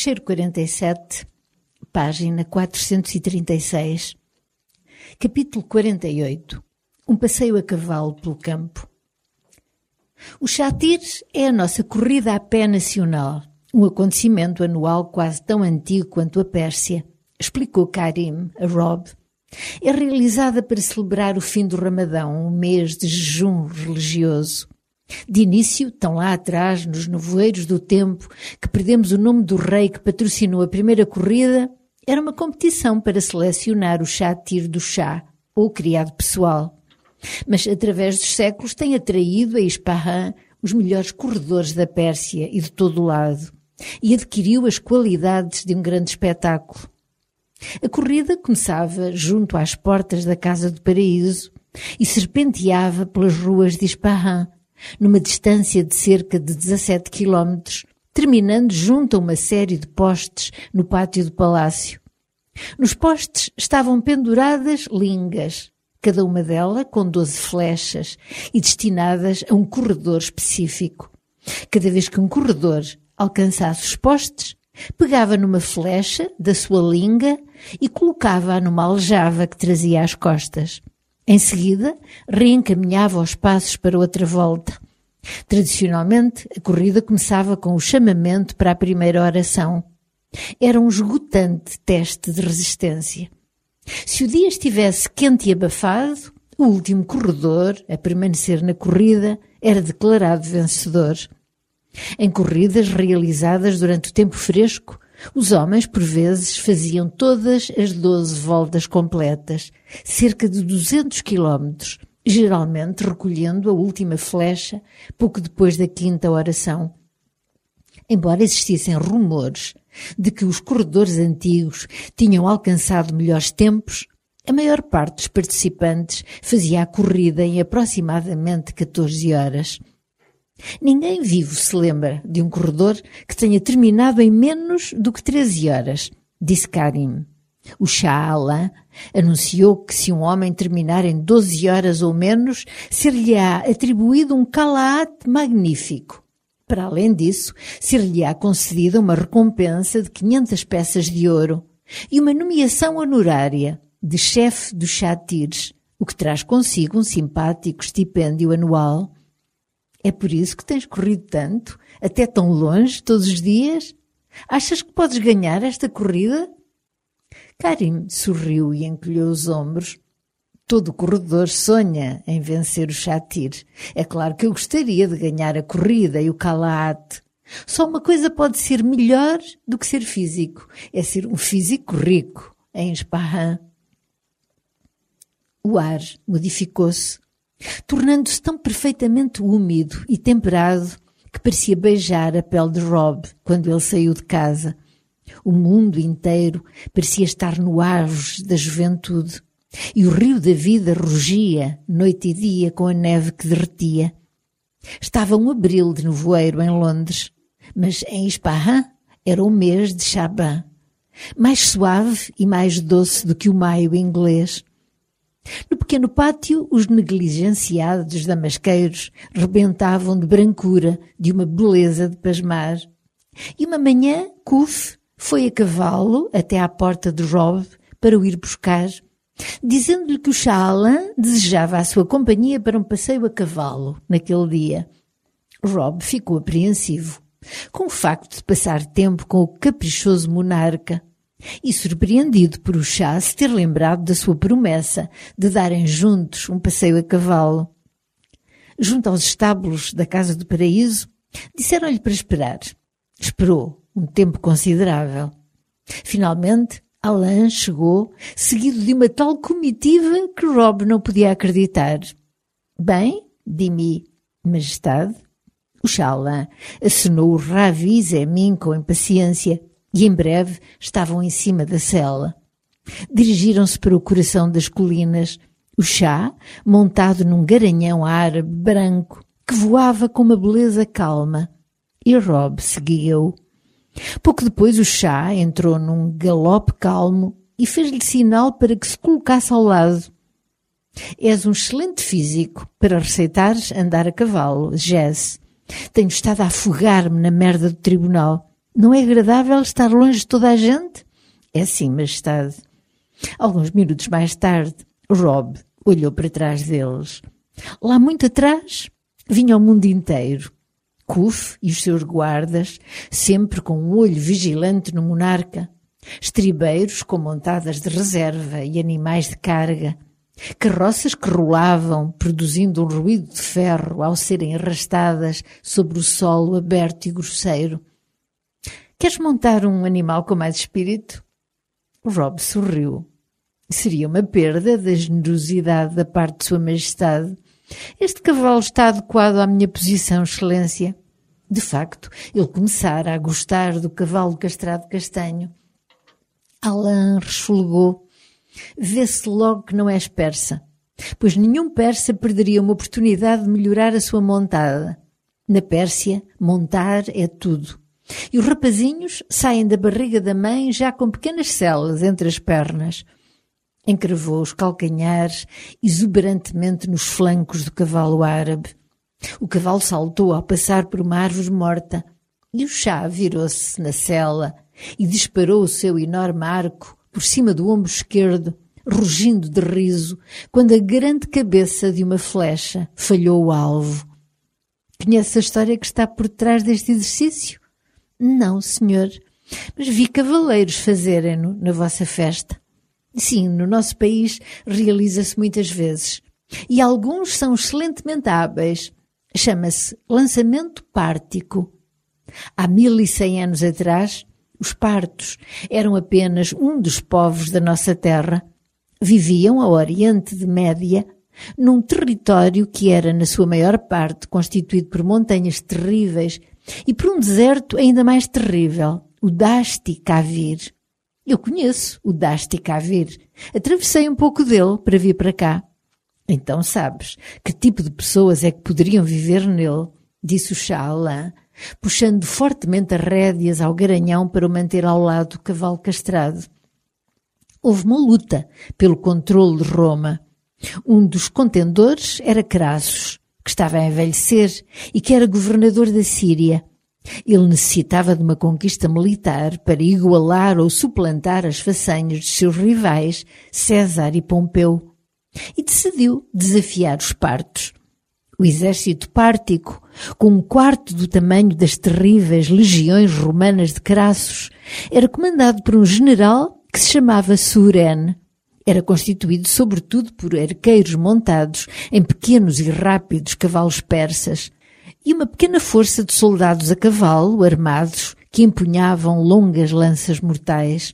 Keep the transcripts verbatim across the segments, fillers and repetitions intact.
Fecheiro quarenta e sete, página quatrocentos e trinta e seis. Capítulo quarenta e oito. Um passeio a cavalo pelo campo. O Chátir é a nossa corrida a pé nacional, um acontecimento anual quase tão antigo quanto a Pérsia, explicou Karim a Rob. É realizada para celebrar o fim do Ramadão, um mês de jejum religioso. De início, tão lá atrás, nos nevoeiros do tempo, que perdemos o nome do rei que patrocinou a primeira corrida, era uma competição para selecionar o Chátir do Chá, ou criado pessoal. Mas, através dos séculos, tem atraído a Ispahan os melhores corredores da Pérsia e de todo o lado, e adquiriu as qualidades de um grande espetáculo. A corrida começava junto às portas da Casa do Paraíso e serpenteava pelas ruas de Ispahan, numa distância de cerca de dezassete quilómetros, terminando junto a uma série de postes no pátio do palácio. Nos postes estavam penduradas lingas, cada uma delas com doze flechas e destinadas a um corredor específico. Cada vez que um corredor alcançasse os postes, pegava numa flecha da sua linga e colocava-a numa aljava que trazia às costas. Em seguida, reencaminhava os passos para outra volta. Tradicionalmente, a corrida começava com o chamamento para a primeira oração. Era um esgotante teste de resistência. Se o dia estivesse quente e abafado, o último corredor a permanecer na corrida era declarado vencedor. Em corridas realizadas durante o tempo fresco, os homens, por vezes, faziam todas as doze voltas completas, cerca de duzentos quilómetros, geralmente recolhendo a última flecha pouco depois da quinta oração. Embora existissem rumores de que os corredores antigos tinham alcançado melhores tempos, a maior parte dos participantes fazia a corrida em aproximadamente catorze horas. Ninguém vivo se lembra de um corredor que tenha terminado em menos do que treze horas, disse Karim. O Shah Alam anunciou que se um homem terminar em doze horas ou menos, ser-lhe-á atribuído um calaat magnífico. Para além disso, ser-lhe-á concedida uma recompensa de quinhentas peças de ouro e uma nomeação honorária de chefe dos Chátirs, o que traz consigo um simpático estipêndio anual. É por isso que tens corrido tanto, até tão longe, todos os dias? Achas que podes ganhar esta corrida? Karim sorriu e encolheu os ombros. Todo corredor sonha em vencer o Chátir. É claro que eu gostaria de ganhar a corrida e o calaat. Só uma coisa pode ser melhor do que ser físico. É ser um físico rico, em Ispahan. O ar modificou-se, tornando-se tão perfeitamente úmido e temperado que parecia beijar a pele de Rob quando ele saiu de casa. O mundo inteiro parecia estar no auge da juventude e o rio da vida rugia noite e dia com a neve que derretia. Estava um abril de nevoeiro em Londres, mas em Ispahan era o mês de Shaban, mais suave e mais doce do que o maio inglês. No pequeno pátio, os negligenciados damasqueiros rebentavam de brancura, de uma beleza de pasmar. E uma manhã, Kuf foi a cavalo até à porta de Rob para o ir buscar, dizendo-lhe que o Shah Alam desejava a sua companhia para um passeio a cavalo naquele dia. Rob ficou apreensivo com o facto de passar tempo com o caprichoso monarca e surpreendido por o Shah se ter lembrado da sua promessa de darem juntos um passeio a cavalo. Junto aos estábulos da Casa do Paraíso, disseram-lhe para esperar. Esperou um tempo considerável. Finalmente, Alam chegou, seguido de uma tal comitiva que Rob não podia acreditar. Bem, Dimi, Majestade. O Shah Alam acenou o Ravi Zemin com impaciência e em breve estavam em cima da cela. Dirigiram-se para o coração das colinas. O Shah, montado num garanhão árabe branco, que voava com uma beleza calma. E Rob seguia-o. Pouco depois o Shah entrou num galope calmo e fez-lhe sinal para que se colocasse ao lado. És um excelente físico para receitares andar a cavalo, Jesse. Tenho estado a afogar-me na merda do tribunal. Não é agradável estar longe de toda a gente? É sim, majestade. Alguns minutos mais tarde, Rob olhou para trás deles. Lá muito atrás vinha o mundo inteiro. Cuf e os seus guardas, sempre com um olho vigilante no monarca. Estribeiros com montadas de reserva e animais de carga. Carroças que rolavam, produzindo um ruído de ferro ao serem arrastadas sobre o solo aberto e grosseiro. Queres montar um animal com mais espírito? Rob sorriu. Seria uma perda da generosidade da parte de Sua Majestade. Este cavalo está adequado à minha posição, Excelência. De facto, ele começara a gostar do cavalo castrado castanho. Alain resfolgou. Vê-se logo que não és persa, pois nenhum persa perderia uma oportunidade de melhorar a sua montada. Na Pérsia, montar é tudo. E os rapazinhos saem da barriga da mãe já com pequenas celas entre as pernas. Encravou os calcanhares exuberantemente nos flancos do cavalo árabe. O cavalo saltou ao passar por uma árvore morta e o chá virou-se na sela e disparou o seu enorme arco por cima do ombro esquerdo, rugindo de riso, quando a grande cabeça de uma flecha falhou o alvo. Conhece a história que está por trás deste exercício? Não, senhor, mas vi cavaleiros fazerem-no na vossa festa. Sim, no nosso país realiza-se muitas vezes. E alguns são excelentemente hábeis. Chama-se lançamento pártico. Há mil e cem anos atrás, os partos eram apenas um dos povos da nossa terra. Viviam ao Oriente de Média, num território que era, na sua maior parte, constituído por montanhas terríveis e por um deserto ainda mais terrível, o Dasti Kavir. Eu conheço o Dasti Kavir. Atravessei um pouco dele para vir para cá. Então sabes que tipo de pessoas é que poderiam viver nele, disse o Shah Alain, puxando fortemente as rédeas ao garanhão para o manter ao lado do cavalo castrado. Houve uma luta pelo controle de Roma. Um dos contendores era Crassus, que estava a envelhecer e que era governador da Síria. Ele necessitava de uma conquista militar para igualar ou suplantar as façanhas de seus rivais, César e Pompeu, e decidiu desafiar os partos. O exército pártico, com um quarto do tamanho das terríveis legiões romanas de Crassus, era comandado por um general que se chamava Surene. Era constituído sobretudo por arqueiros montados em pequenos e rápidos cavalos persas e uma pequena força de soldados a cavalo, armados, que empunhavam longas lanças mortais.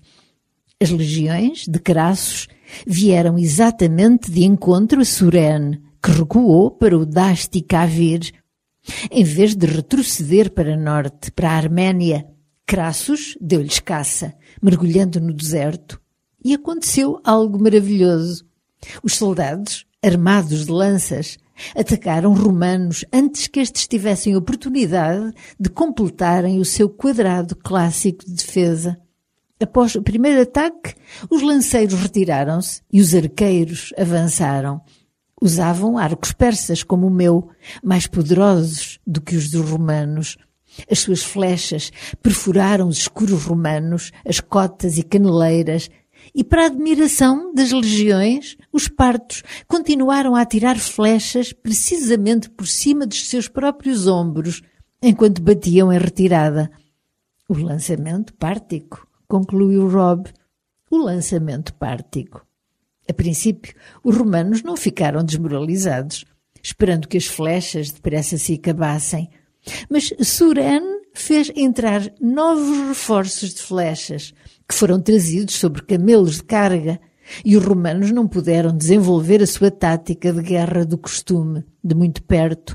As legiões de Crassus vieram exatamente de encontro a Surene, que recuou para o Dasti Kavir. Em vez de retroceder para norte, para a Arménia, Crassus deu-lhes caça, mergulhando no deserto. E aconteceu algo maravilhoso. Os soldados, armados de lanças, atacaram romanos antes que estes tivessem oportunidade de completarem o seu quadrado clássico de defesa. Após o primeiro ataque, os lanceiros retiraram-se e os arqueiros avançaram. Usavam arcos persas como o meu, mais poderosos do que os dos romanos. As suas flechas perfuraram os escuros romanos, as cotas e caneleiras, e para a admiração das legiões, os partos continuaram a atirar flechas precisamente por cima dos seus próprios ombros, enquanto batiam em retirada. O lançamento pártico, concluiu Rob. O lançamento pártico. A princípio, os romanos não ficaram desmoralizados, esperando que as flechas depressa se acabassem. Mas Surene fez entrar novos reforços de flechas, que foram trazidos sobre camelos de carga, e os romanos não puderam desenvolver a sua tática de guerra do costume, de muito perto.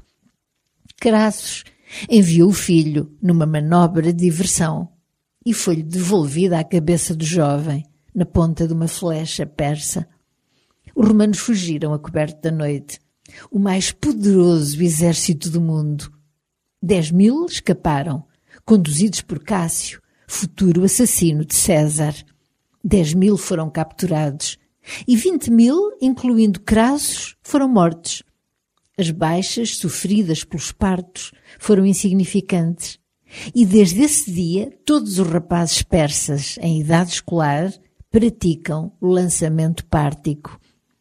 Crassus enviou o filho numa manobra de diversão, e foi-lhe devolvida a cabeça do jovem, na ponta de uma flecha persa. Os romanos fugiram a coberto da noite, o mais poderoso exército do mundo. Dez mil escaparam, conduzidos por Cássio, futuro assassino de César. Dez mil foram capturados e vinte mil, incluindo Crassus, foram mortos. As baixas sofridas pelos partos foram insignificantes e desde esse dia todos os rapazes persas em idade escolar praticam o lançamento pártico.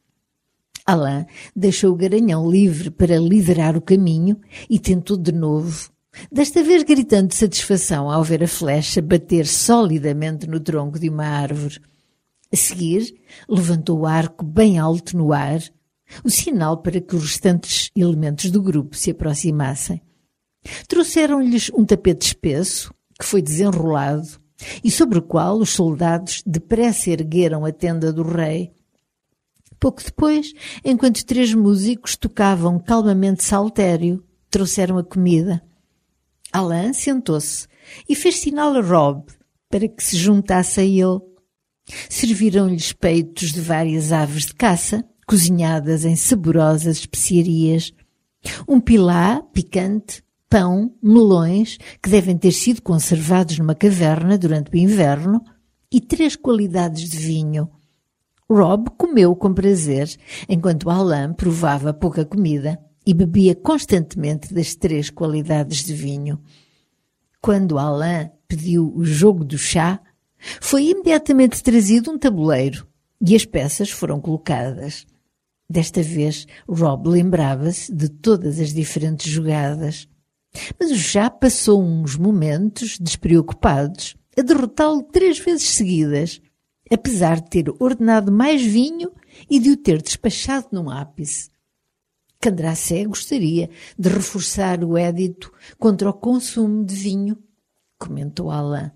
Alain deixou o garanhão livre para liderar o caminho e tentou de novo, desta vez gritando de satisfação ao ver a flecha bater solidamente no tronco de uma árvore. A seguir, levantou o arco bem alto no ar, o sinal para que os restantes elementos do grupo se aproximassem. Trouxeram-lhes um tapete espesso, que foi desenrolado, e sobre o qual os soldados depressa ergueram a tenda do rei. Pouco depois, enquanto três músicos tocavam calmamente saltério, trouxeram a comida. Alain sentou-se e fez sinal a Rob para que se juntasse a ele. Serviram-lhes peitos de várias aves de caça, cozinhadas em saborosas especiarias, um pilá picante, pão, melões, que devem ter sido conservados numa caverna durante o inverno, e três qualidades de vinho. Rob comeu com prazer, enquanto Alain provava pouca comida e bebia constantemente das três qualidades de vinho. Quando Alain pediu o jogo do chá, foi imediatamente trazido um tabuleiro e as peças foram colocadas. Desta vez, Rob lembrava-se de todas as diferentes jogadas. Mas o chá passou uns momentos despreocupados a derrotá-lo três vezes seguidas, apesar de ter ordenado mais vinho e de o ter despachado num ápice. Candracé gostaria de reforçar o édito contra o consumo de vinho, comentou Alain.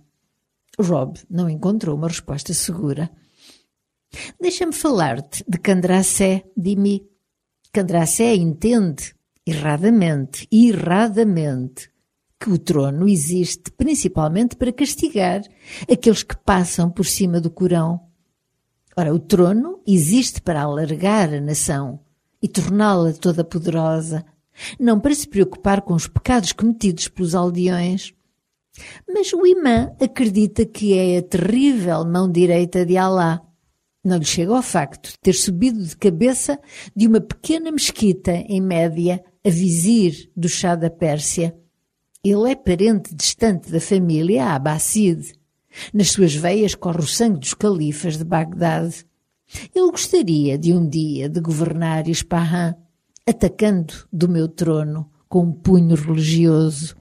Rob não encontrou uma resposta segura. Deixa-me falar-te de Candracé, Dimi. Candracé entende, erradamente, erradamente, que o trono existe principalmente para castigar aqueles que passam por cima do Corão. Ora, o trono existe para alargar a nação e torná-la toda poderosa, não para se preocupar com os pecados cometidos pelos aldeões. Mas o imã acredita que é a terrível mão direita de Alá. Não lhe chega ao facto de ter subido de cabeça de uma pequena mesquita em Média, a vizir do Shah da Pérsia. Ele é parente distante da família Abbasside. Nas suas veias corre o sangue dos califas de Bagdade. Ele gostaria de um dia de governar Ispahan, atacando do meu trono com um punho religioso.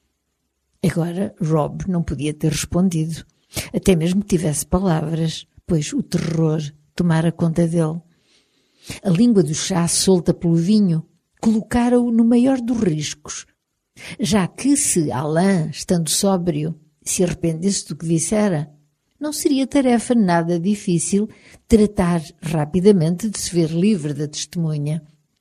Agora Rob não podia ter respondido, até mesmo que tivesse palavras, pois o terror tomara conta dele. A língua do chá solta pelo vinho colocara-o no maior dos riscos, já que se Alain, estando sóbrio, se arrependesse do que dissera, não seria tarefa nada difícil tratar rapidamente de se ver livre da testemunha.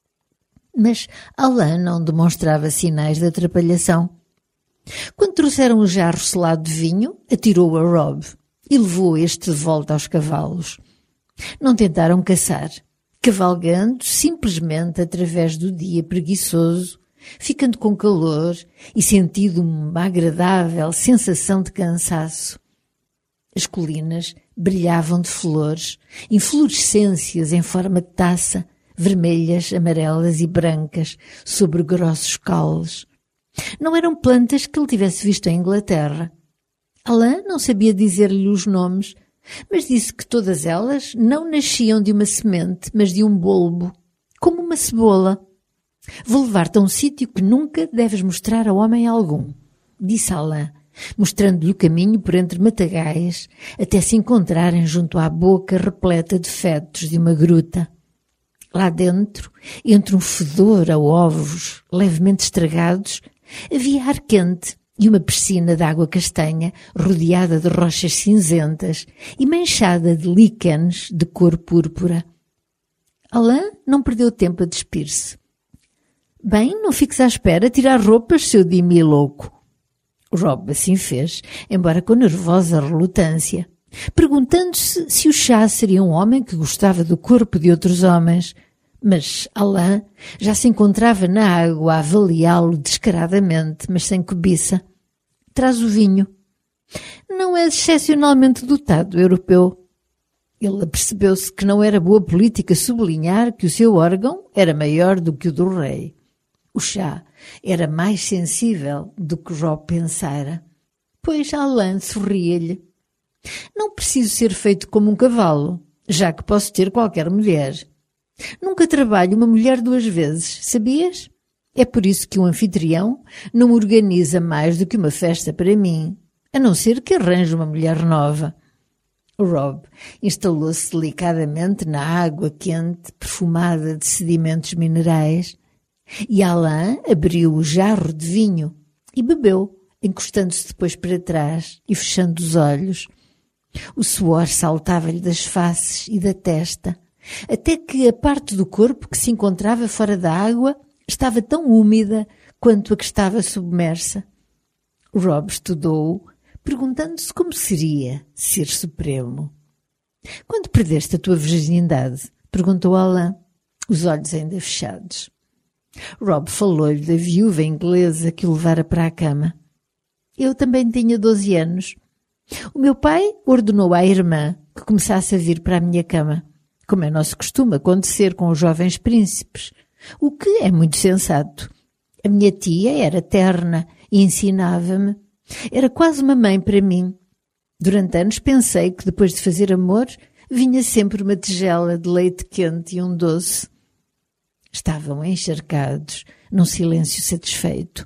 Mas Alain não demonstrava sinais de atrapalhação. Quando trouxeram o jarro selado de vinho, atirou-o a Rob e levou este de volta aos cavalos. Não tentaram caçar, cavalgando simplesmente através do dia preguiçoso, ficando com calor e sentindo uma agradável sensação de cansaço. As colinas brilhavam de flores, inflorescências em forma de taça, vermelhas, amarelas e brancas, sobre grossos caules. Não eram plantas que ele tivesse visto em Inglaterra. Alain não sabia dizer-lhe os nomes, mas disse que todas elas não nasciam de uma semente, mas de um bulbo, como uma cebola. Vou levar-te a um sítio que nunca deves mostrar a homem algum, disse Alain, mostrando-lhe o caminho por entre matagaias, até se encontrarem junto à boca repleta de fetos de uma gruta. Lá dentro, entre um fedor a ovos levemente estragados, havia ar quente e uma piscina de água castanha rodeada de rochas cinzentas e manchada de líquenes de cor púrpura. Alain não perdeu tempo a despir-se. Bem, não fiques à espera, tirar roupas, seu Dimi louco. Rob assim fez, embora com nervosa relutância, perguntando-se se o chá seria um homem que gostava do corpo de outros homens. Mas Alain já se encontrava na água a avaliá-lo descaradamente, mas sem cobiça. Traz o vinho. Não é excepcionalmente dotado, europeu. Ele apercebeu-se que não era boa política sublinhar que o seu órgão era maior do que o do rei. O chá era mais sensível do que Rob pensara, pois Alain sorria-lhe. Não preciso ser feito como um cavalo, já que posso ter qualquer mulher. Nunca trabalho uma mulher duas vezes, sabias? É por isso que um anfitrião não organiza mais do que uma festa para mim, a não ser que arranje uma mulher nova. Rob instalou-se delicadamente na água quente, perfumada de sedimentos minerais, e Alain abriu o jarro de vinho e bebeu, encostando-se depois para trás e fechando os olhos. O suor saltava-lhe das faces e da testa, até que a parte do corpo que se encontrava fora da água estava tão úmida quanto a que estava submersa. Rob estudou-o, perguntando-se como seria ser supremo. — Quando perdeste a tua virgindade? Perguntou Alain, os olhos ainda fechados. Rob falou-lhe da viúva inglesa que o levara para a cama. — Eu também tinha doze anos. O meu pai ordenou à irmã que começasse a vir para a minha cama, como é nosso costume acontecer com os jovens príncipes, o que é muito sensato. A minha tia era terna e ensinava-me. Era quase uma mãe para mim. Durante anos pensei que depois de fazer amor vinha sempre uma tigela de leite quente e um doce. Estavam encharcados num silêncio satisfeito.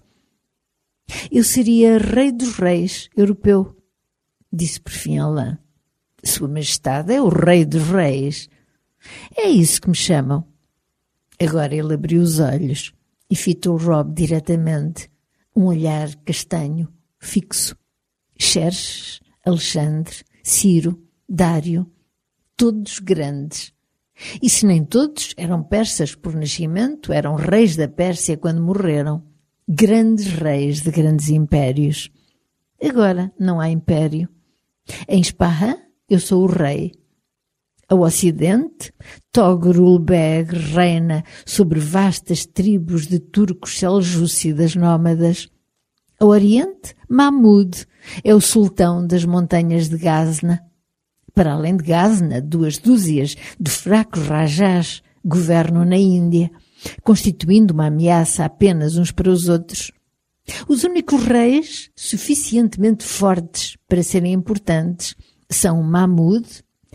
— Eu seria rei dos reis, europeu, disse por fim Alain. — Sua Majestade é o rei dos reis. — É isso que me chamam. Agora ele abriu os olhos e fitou Rob diretamente, um olhar castanho, fixo. Xerxes, Alexandre, Ciro, Dário, todos grandes. E se nem todos eram persas por nascimento, eram reis da Pérsia quando morreram. Grandes reis de grandes impérios. Agora não há império. Em Ispahan eu sou o rei. Ao ocidente, Togrul Beg reina sobre vastas tribos de turcos seljúcidas nómadas. Ao oriente, Mahmud é o sultão das montanhas de Gazna. Para além de Gazna, duas dúzias de fracos rajás governam na Índia, constituindo uma ameaça apenas uns para os outros. Os únicos reis suficientemente fortes para serem importantes são Mahmud,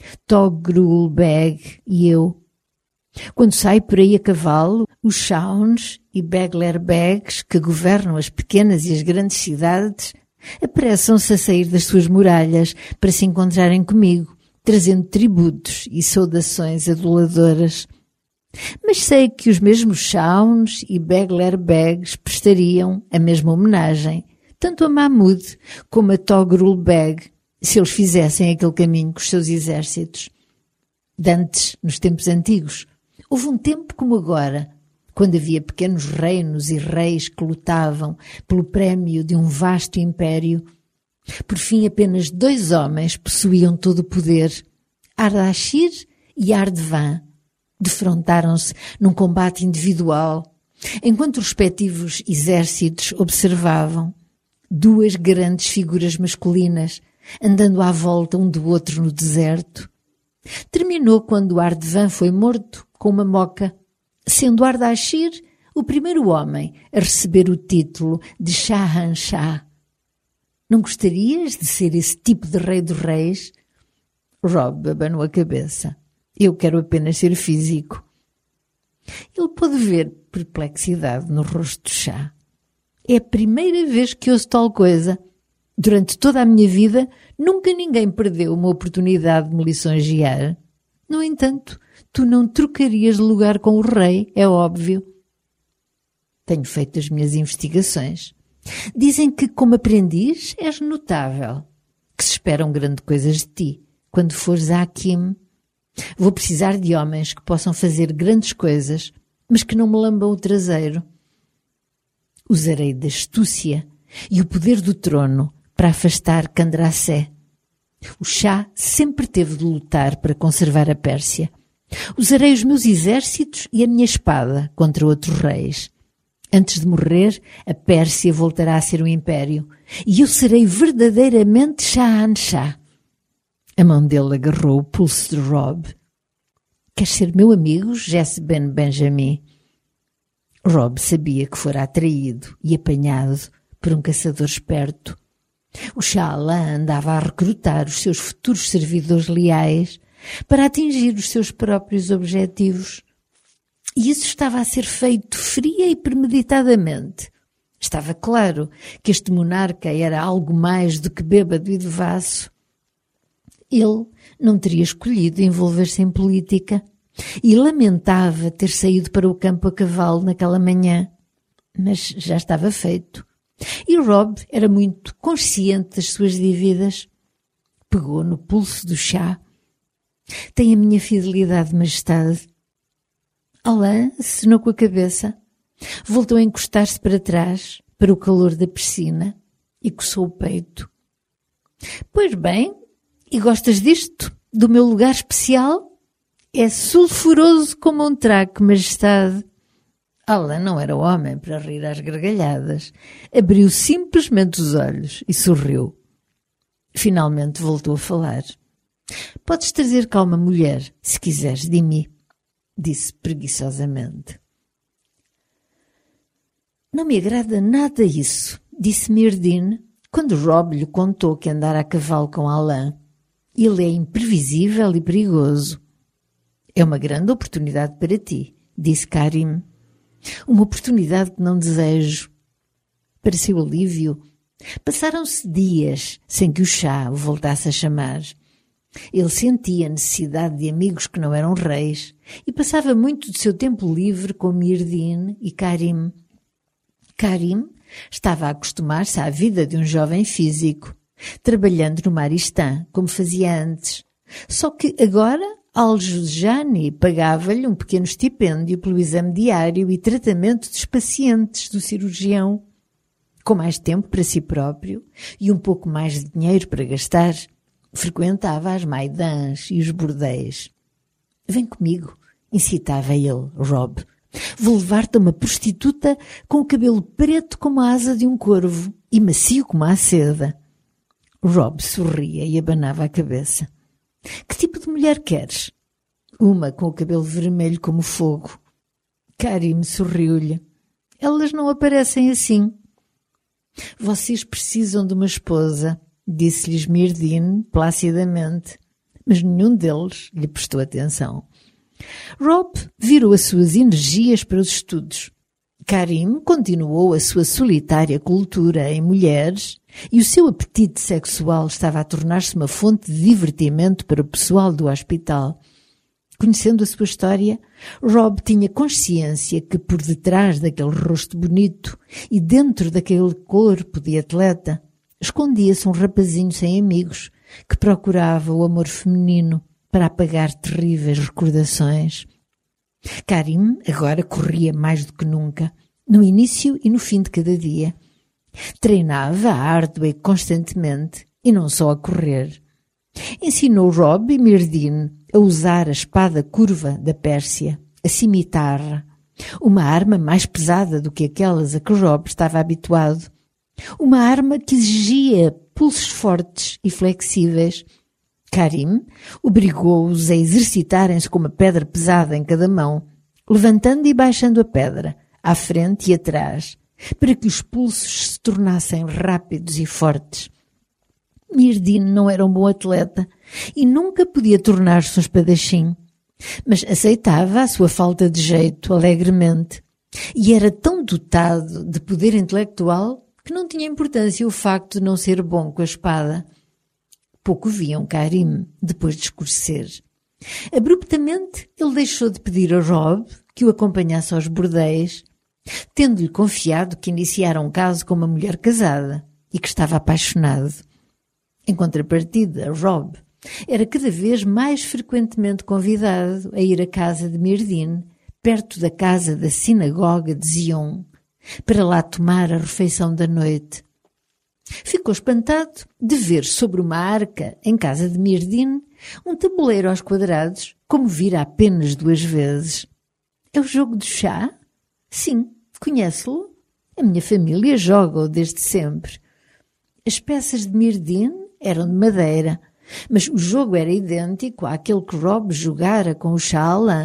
Togrul Beg e eu. Quando saio por aí a cavalo, os Shauns e Beglerbegs, que governam as pequenas e as grandes cidades, apressam-se a sair das suas muralhas para se encontrarem comigo, trazendo tributos e saudações aduladoras. Mas sei que os mesmos Shauns e Beglerbegs prestariam a mesma homenagem, tanto a Mahmud como a Togrul Beg, se eles fizessem aquele caminho com os seus exércitos. Dantes, nos tempos antigos, houve um tempo como agora, quando havia pequenos reinos e reis que lutavam pelo prémio de um vasto império. Por fim, apenas dois homens possuíam todo o poder, Ardashir e Ardevan. Defrontaram-se num combate individual, enquanto os respectivos exércitos observavam. Duas grandes figuras masculinas, andando à volta um do outro no deserto. Terminou quando Ardevan foi morto com uma moca, sendo Ardashir o primeiro homem a receber o título de Shahanshah. Não gostarias de ser esse tipo de rei dos reis? Rob abanou a cabeça. Eu quero apenas ser físico. Ele pôde ver perplexidade no rosto de Shah. É a primeira vez que ouço tal coisa. Durante toda a minha vida, nunca ninguém perdeu uma oportunidade de me lisonjear. No entanto, tu não trocarias de lugar com o rei, é óbvio. Tenho feito as minhas investigações. Dizem que, como aprendiz, és notável, que se esperam grandes coisas de ti. Quando fores a Hakim, vou precisar de homens que possam fazer grandes coisas, mas que não me lambam o traseiro. Usarei da astúcia e o poder do trono para afastar Candracé. O Shah sempre teve de lutar para conservar a Pérsia. Usarei os meus exércitos e a minha espada contra outros reis. Antes de morrer, a Pérsia voltará a ser um império e eu serei verdadeiramente Shahanshah. A mão dele agarrou o pulso de Rob. Queres ser meu amigo, Jesse Ben Benjamin? Rob sabia que fora atraído e apanhado por um caçador esperto. O Shah Alam andava a recrutar os seus futuros servidores leais para atingir os seus próprios objetivos. E isso estava a ser feito fria e premeditadamente. Estava claro que este monarca era algo mais do que bêbado e devasso. Ele não teria escolhido envolver-se em política e lamentava ter saído para o campo a cavalo naquela manhã. Mas já estava feito. E Rob era muito consciente das suas dívidas. Pegou no pulso do Shah. Tem a minha fidelidade, majestade. Alam acenou com a cabeça. Voltou a encostar-se para trás, para o calor da piscina, e coçou o peito. Pois bem, e gostas disto? Do meu lugar especial? É sulfuroso como um traque, majestade. Alam não era homem para rir às gargalhadas. Abriu simplesmente os olhos e sorriu. Finalmente voltou a falar. Podes trazer cá uma mulher, se quiseres, de mim, disse preguiçosamente. Não me agrada nada isso, disse Myrdhinn, quando Rob lhe contou que andara a cavalo com Alam. Ele é imprevisível e perigoso. É uma grande oportunidade para ti, disse Karim. Uma oportunidade que não desejo. Para seu alívio, passaram-se dias sem que o Shah o voltasse a chamar. Ele sentia a necessidade de amigos que não eram reis e passava muito do seu tempo livre com Myrdhinn e Karim. Karim estava a acostumar-se à vida de um jovem físico, trabalhando no Maristã, como fazia antes. Só que agora Al-Juzjani pagava-lhe um pequeno estipêndio pelo exame diário e tratamento dos pacientes do cirurgião. Com mais tempo para si próprio e um pouco mais de dinheiro para gastar, frequentava as maidãs e os bordéis. Vem comigo, incitava ele, Rob. Vou levar-te a uma prostituta com o cabelo preto como a asa de um corvo e macio como a seda. Rob sorria e abanava a cabeça. Que tipo de mulher queres? Uma com o cabelo vermelho como fogo. Karim sorriu-lhe. Elas não aparecem assim. Vocês precisam de uma esposa, disse-lhes Myrdhinn placidamente, mas nenhum deles lhe prestou atenção. Rob virou as suas energias para os estudos. Karim continuou a sua solitária cultura em mulheres e o seu apetite sexual estava a tornar-se uma fonte de divertimento para o pessoal do hospital. Conhecendo a sua história, Rob tinha consciência que por detrás daquele rosto bonito e dentro daquele corpo de atleta escondia-se um rapazinho sem amigos que procurava o amor feminino para apagar terríveis recordações. Karim agora corria mais do que nunca, no início e no fim de cada dia. Treinava árdua e constantemente, e não só a correr. Ensinou Rob e Myrdhinn a usar a espada curva da Pérsia, a cimitarra, uma arma mais pesada do que aquelas a que Rob estava habituado. Uma arma que exigia pulsos fortes e flexíveis. Karim obrigou-os a exercitarem-se com uma pedra pesada em cada mão, levantando e baixando a pedra, à frente e atrás, para que os pulsos se tornassem rápidos e fortes. Myrdhinn não era um bom atleta e nunca podia tornar-se um espadachim, mas aceitava a sua falta de jeito alegremente e era tão dotado de poder intelectual que não tinha importância o facto de não ser bom com a espada. Pouco viam Karim depois de escurecer. Abruptamente ele deixou de pedir a Rob que o acompanhasse aos bordéis, tendo-lhe confiado que iniciara um caso com uma mulher casada e que estava apaixonado. Em contrapartida, Rob era cada vez mais frequentemente convidado a ir à casa de Myrdhinn, perto da casa da sinagoga de Zion, para lá tomar a refeição da noite. Ficou espantado de ver sobre uma arca em casa de Myrdhinn um tabuleiro aos quadrados, como vira apenas duas vezes. É o jogo do chá? Sim, conhece-lo? A minha família joga-o desde sempre. As peças de Myrdhinn eram de madeira, mas o jogo era idêntico àquele que Rob jogara com o Shah Alam,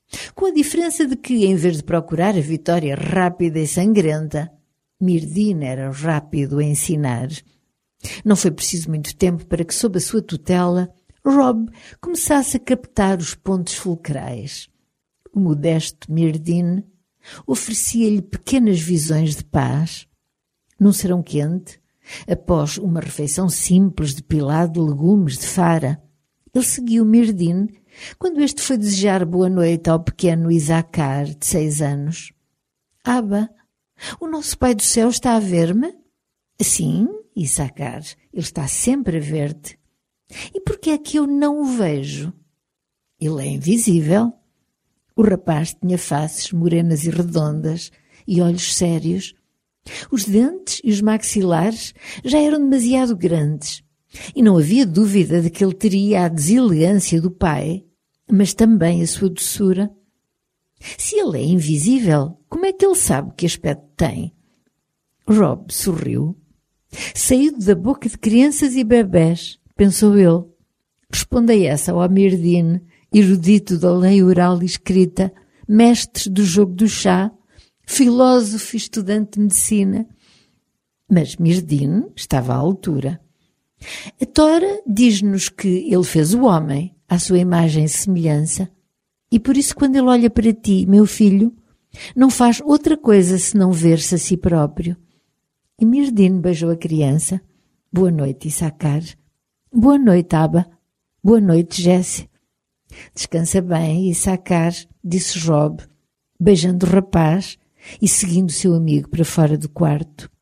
Com a diferença de que, em vez de procurar a vitória rápida e sangrenta, Mirdin era rápido a ensinar. Não foi preciso muito tempo para que, sob a sua tutela, Rob começasse a captar os pontos fulcrais. O modesto Mirdin oferecia-lhe pequenas visões de paz. Num serão quente, após uma refeição simples de pilado de legumes de fara, ele seguiu Mirdin quando este foi desejar boa noite ao pequeno Isacar, de seis anos. Abba, o nosso Pai do Céu está a ver-me? Sim, Isacar, ele está sempre a ver-te. E por que é que eu não o vejo? Ele é invisível. O rapaz tinha faces morenas e redondas e olhos sérios. Os dentes e os maxilares já eram demasiado grandes e não havia dúvida de que ele teria a deselegância do pai, mas também a sua doçura. Se ele é invisível, como é que ele sabe que aspecto tem? Rob sorriu. Saído da boca de crianças e bebés, pensou ele. Respondei essa ao Mirdin, erudito da lei oral e escrita, mestre do jogo do chá, filósofo e estudante de medicina. Mas Mirdin estava à altura. A Tora diz-nos que ele fez o homem à sua imagem e semelhança, e por isso quando ele olha para ti, meu filho, não faz outra coisa senão ver-se a si próprio. E Mirdin beijou a criança. Boa noite, Isacar. Boa noite, Abba. Boa noite, Jesse. Descansa bem, Isacar, disse Rob, beijando o rapaz e seguindo seu amigo para fora do quarto.